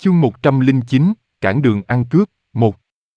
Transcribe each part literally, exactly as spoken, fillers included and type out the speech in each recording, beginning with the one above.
Chương một trăm lẻ chín, Cản đường ăn cướp, một.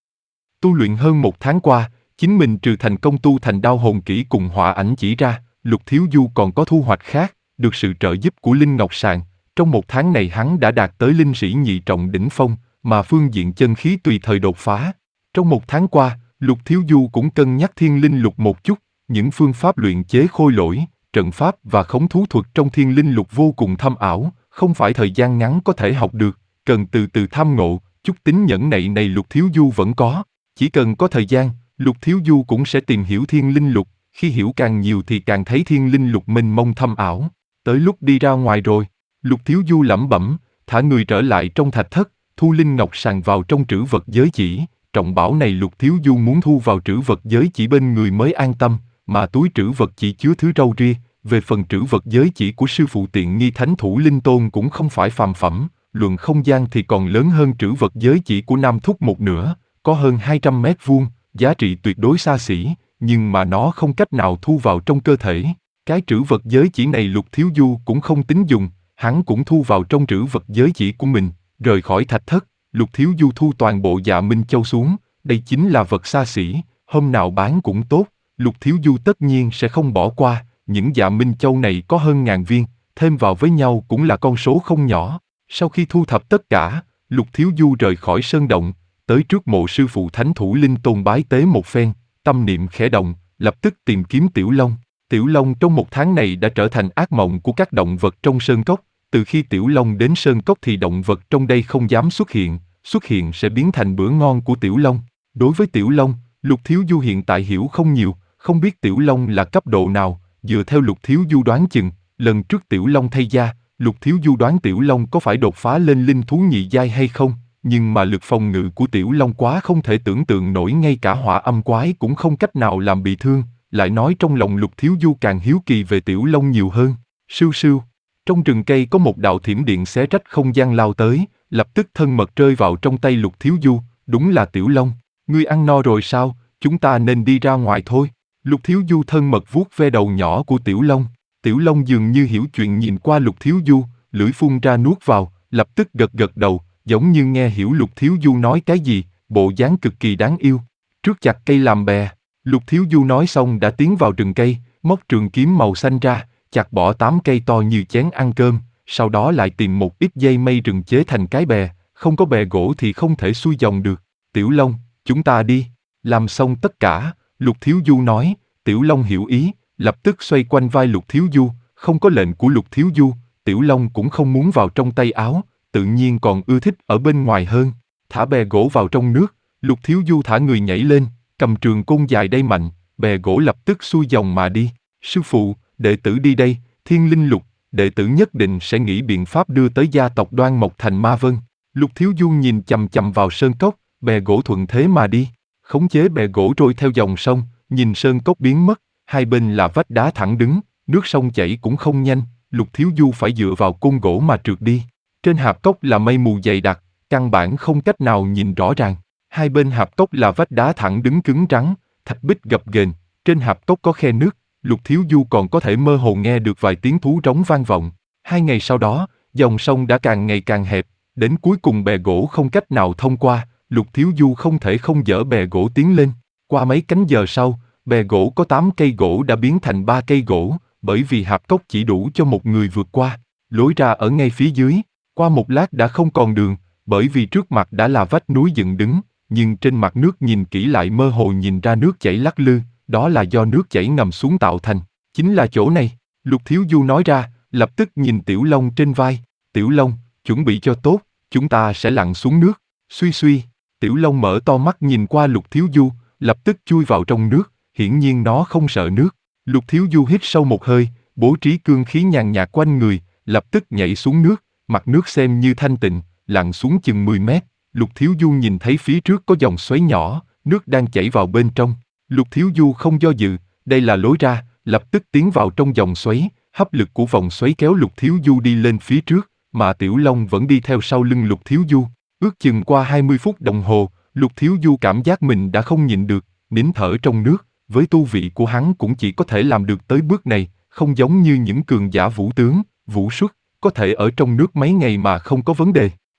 Tu luyện hơn một tháng qua, chính mình trừ thành công tu thành đao hồn kỹ cùng hỏa ảnh chỉ ra, Lục Thiếu Du còn có thu hoạch khác, được sự trợ giúp của Linh Ngọc Sàn. Trong một tháng này hắn đã đạt tới linh sĩ nhị trọng đỉnh phong, mà phương diện chân khí tùy thời đột phá. Trong một tháng qua, Lục Thiếu Du cũng cân nhắc thiên linh lục một chút, những phương pháp luyện chế khôi lỗi, trận pháp và khống thú thuật trong thiên linh lục vô cùng thâm ảo, không phải thời gian ngắn có thể học được, cần từ từ tham ngộ, chút tính nhẫn nại này Lục Thiếu Du vẫn có. Chỉ cần có thời gian, Lục Thiếu Du cũng sẽ tìm hiểu thiên linh lục, khi hiểu càng nhiều thì càng thấy thiên linh lục mênh mông thâm ảo. Tới lúc đi ra ngoài rồi, Lục Thiếu Du lẩm bẩm, thả người trở lại trong thạch thất, thu Linh Ngọc Sàn vào trong trữ vật giới chỉ. Trọng bảo này Lục Thiếu Du muốn thu vào trữ vật giới chỉ bên người mới an tâm, mà túi trữ vật chỉ chứa thứ râu ria. Về phần trữ vật giới chỉ của sư phụ tiện nghi Thánh Thủ Linh Tôn cũng không phải phàm phẩm, luận không gian thì còn lớn hơn trữ vật giới chỉ của Nam Thúc một nửa, có hơn hai trăm mét vuông, giá trị tuyệt đối xa xỉ, nhưng mà nó không cách nào thu vào trong cơ thể. Cái trữ vật giới chỉ này Lục Thiếu Du cũng không tính dùng, hắn cũng thu vào trong trữ vật giới chỉ của mình, rời khỏi thạch thất, Lục Thiếu Du thu toàn bộ Dạ Minh Châu xuống, đây chính là vật xa xỉ, hôm nào bán cũng tốt, Lục Thiếu Du tất nhiên sẽ không bỏ qua, những Dạ Minh Châu này có hơn ngàn viên, thêm vào với nhau cũng là con số không nhỏ. Sau khi thu thập tất cả, Lục Thiếu Du rời khỏi sơn động, tới trước mộ sư phụ Thánh Thủ Linh Tôn bái tế một phen, tâm niệm khẽ động, lập tức tìm kiếm Tiểu Long. Tiểu Long trong một tháng này đã trở thành ác mộng của các động vật trong sơn cốc. Từ khi Tiểu Long đến sơn cốc thì động vật trong đây không dám xuất hiện, xuất hiện sẽ biến thành bữa ngon của Tiểu Long. Đối với Tiểu Long, Lục Thiếu Du hiện tại hiểu không nhiều, không biết Tiểu Long là cấp độ nào, dựa theo Lục Thiếu Du đoán chừng, lần trước Tiểu Long thay da, Lục Thiếu Du đoán Tiểu Long có phải đột phá lên linh thú nhị giai hay không, nhưng mà lực phòng ngự của Tiểu Long quá không thể tưởng tượng nổi, ngay cả hỏa âm quái cũng không cách nào làm bị thương, lại nói trong lòng Lục Thiếu Du càng hiếu kỳ về Tiểu Long nhiều hơn. Sưu sưu, trong rừng cây có một đạo thiểm điện xé rách không gian lao tới, lập tức thân mật rơi vào trong tay Lục Thiếu Du, đúng là Tiểu Long. Ngươi ăn no rồi sao, chúng ta nên đi ra ngoài thôi. Lục Thiếu Du thân mật vuốt ve đầu nhỏ của Tiểu Long. Tiểu Long dường như hiểu chuyện nhìn qua Lục Thiếu Du, lưỡi phun ra nuốt vào, lập tức gật gật đầu, giống như nghe hiểu Lục Thiếu Du nói cái gì, bộ dáng cực kỳ đáng yêu. Trước chặt cây làm bè, Lục Thiếu Du nói xong đã tiến vào rừng cây, móc trường kiếm màu xanh ra, chặt bỏ tám cây to như chén ăn cơm, sau đó lại tìm một ít dây mây rừng chế thành cái bè, không có bè gỗ thì không thể xuôi dòng được. Tiểu Long, chúng ta đi. Làm xong tất cả, Lục Thiếu Du nói, Tiểu Long hiểu ý, lập tức xoay quanh vai Lục Thiếu Du, không có lệnh của Lục Thiếu Du, Tiểu Long cũng không muốn vào trong tay áo, tự nhiên còn ưa thích ở bên ngoài hơn. Thả bè gỗ vào trong nước, Lục Thiếu Du thả người nhảy lên, cầm trường côn dài đay mạnh, bè gỗ lập tức xuôi dòng mà đi. Sư phụ, đệ tử đi đây, thiên linh lục, đệ tử nhất định sẽ nghĩ biện pháp đưa tới gia tộc Đoan Mộc Thành Ma Vân. Lục Thiếu Du nhìn chằm chằm vào sơn cốc, bè gỗ thuận thế mà đi, khống chế bè gỗ trôi theo dòng sông, nhìn sơn cốc biến mất, hai bên là vách đá thẳng đứng, nước sông chảy cũng không nhanh, Lục Thiếu Du phải dựa vào côn gỗ mà trượt đi. Trên hạp cốc là mây mù dày đặc, căn bản không cách nào nhìn rõ ràng. Hai bên hạp cốc là vách đá thẳng đứng cứng rắn, thạch bích gập ghềnh, trên hạp cốc có khe nước, Lục Thiếu Du còn có thể mơ hồ nghe được vài tiếng thú rống vang vọng. Hai ngày sau đó, dòng sông đã càng ngày càng hẹp, đến cuối cùng bè gỗ không cách nào thông qua, Lục Thiếu Du không thể không dỡ bè gỗ tiến lên. Qua mấy canh giờ sau, bè gỗ có tám cây gỗ đã biến thành ba cây gỗ, bởi vì hạp cốc chỉ đủ cho một người vượt qua. Lối ra ở ngay phía dưới, qua một lát đã không còn đường, bởi vì trước mặt đã là vách núi dựng đứng, nhưng trên mặt nước nhìn kỹ lại mơ hồ nhìn ra nước chảy lắc lư, đó là do nước chảy ngầm xuống tạo thành. Chính là chỗ này, Lục Thiếu Du nói ra, lập tức nhìn Tiểu Long trên vai. Tiểu Long, chuẩn bị cho tốt, chúng ta sẽ lặn xuống nước. Suy suy, Tiểu Long mở to mắt nhìn qua Lục Thiếu Du, lập tức chui vào trong nước, hiển nhiên nó không sợ nước. Lục Thiếu Du hít sâu một hơi, bố trí cương khí nhàn nhạt quanh người, lập tức nhảy xuống nước, mặt nước xem như thanh tịnh, lặn xuống chừng mười mét. Lục Thiếu Du nhìn thấy phía trước có dòng xoáy nhỏ, nước đang chảy vào bên trong. Lục Thiếu Du không do dự, đây là lối ra, lập tức tiến vào trong dòng xoáy, hấp lực của vòng xoáy kéo Lục Thiếu Du đi lên phía trước, mà Tiểu Long vẫn đi theo sau lưng Lục Thiếu Du. Ước chừng qua hai mươi phút đồng hồ, Lục Thiếu Du cảm giác mình đã không nhịn được, nín thở trong nước, với tu vị của hắn cũng chỉ có thể làm được tới bước này, không giống như những cường giả vũ tướng, vũ xuất, có thể ở trong nước mấy ngày mà không có vấn đề.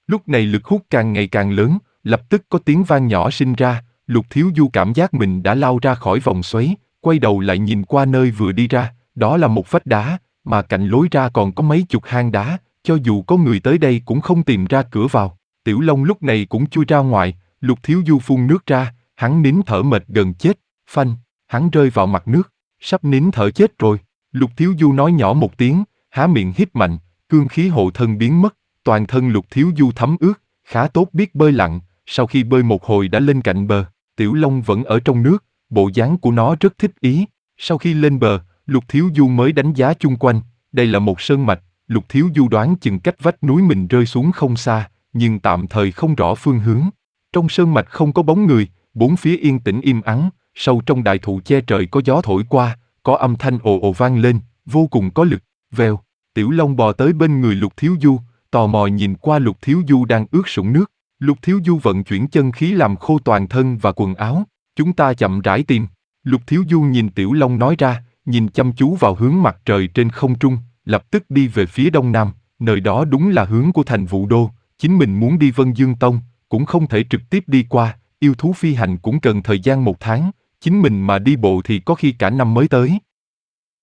Lúc này lực hút càng ngày càng lớn, lập tức có tiếng vang nhỏ sinh ra, Lục Thiếu Du cảm giác mình đã lao ra khỏi vòng xoáy, quay đầu lại nhìn qua nơi vừa đi ra, đó là một vách đá, mà cạnh lối ra còn có mấy chục hang đá, cho dù có người tới đây cũng không tìm ra cửa vào. Tiểu Long lúc này cũng chui ra ngoài, Lục Thiếu Du phun nước ra, hắn nín thở mệt gần chết, phanh, hắn rơi vào mặt nước, sắp nín thở chết rồi. Lục Thiếu Du nói nhỏ một tiếng, há miệng hít mạnh, cương khí hộ thân biến mất, toàn thân Lục Thiếu Du thấm ướt, khá tốt biết bơi lặn, sau khi bơi một hồi đã lên cạnh bờ, Tiểu Long vẫn ở trong nước, bộ dáng của nó rất thích ý. Sau khi lên bờ, Lục Thiếu Du mới đánh giá chung quanh, đây là một sơn mạch, Lục Thiếu Du đoán chừng cách vách núi mình rơi xuống không xa, nhưng tạm thời không rõ phương hướng. Trong sơn mạch không có bóng người, bốn phía yên tĩnh im ắng, sâu trong đại thụ che trời có gió thổi qua, có âm thanh ồ ồ vang lên, vô cùng có lực, vèo. Tiểu Long bò tới bên người Lục Thiếu Du, tò mò nhìn qua Lục Thiếu Du đang ướt sũng nước. Lục Thiếu Du vận chuyển chân khí làm khô toàn thân và quần áo, chúng ta chậm rãi tìm. Lục Thiếu Du nhìn Tiểu Long nói ra, nhìn chăm chú vào hướng mặt trời trên không trung, lập tức đi về phía đông nam, nơi đó đúng là hướng của thành Vũ Đô, chính mình muốn đi Vân Dương Tông, cũng không thể trực tiếp đi qua, yêu thú phi hành cũng cần thời gian một tháng, chính mình mà đi bộ thì có khi cả năm mới tới.